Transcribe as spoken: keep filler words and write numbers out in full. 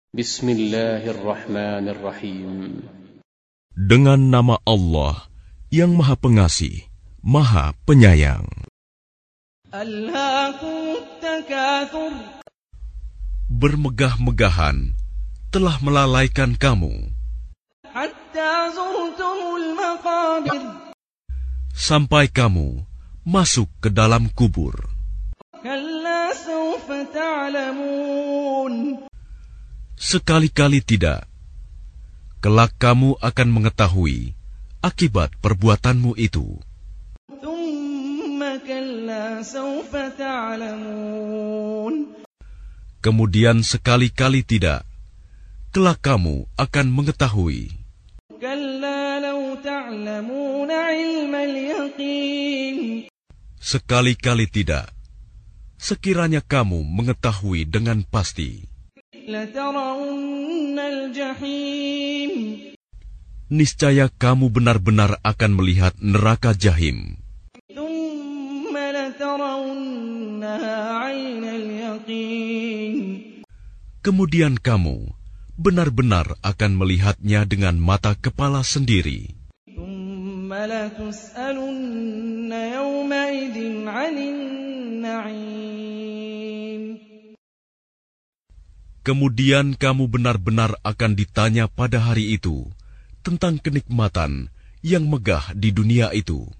Bismillahirrahmanirrahim. Dengan nama Allah yang Maha Pengasih, Maha Penyayang. Bermegah-megahan telah melalaikan kamu sampai kamu masuk ke dalam kubur. Sekali-kali tidak. Kelak kamu akan mengetahui akibat perbuatanmu itu. Kemudian sekali-kali tidak. Kelak kamu akan mengetahui. Sekali-kali tidak. Sekiranya kamu mengetahui dengan pasti. Niscaya kamu benar-benar akan melihat neraka Jahim. Kemudian kamu benar-benar akan melihatnya dengan mata kepala sendiri. Kemudian kamu benar-benar akan ditanya pada hari itu tentang kenikmatan yang megah di dunia itu.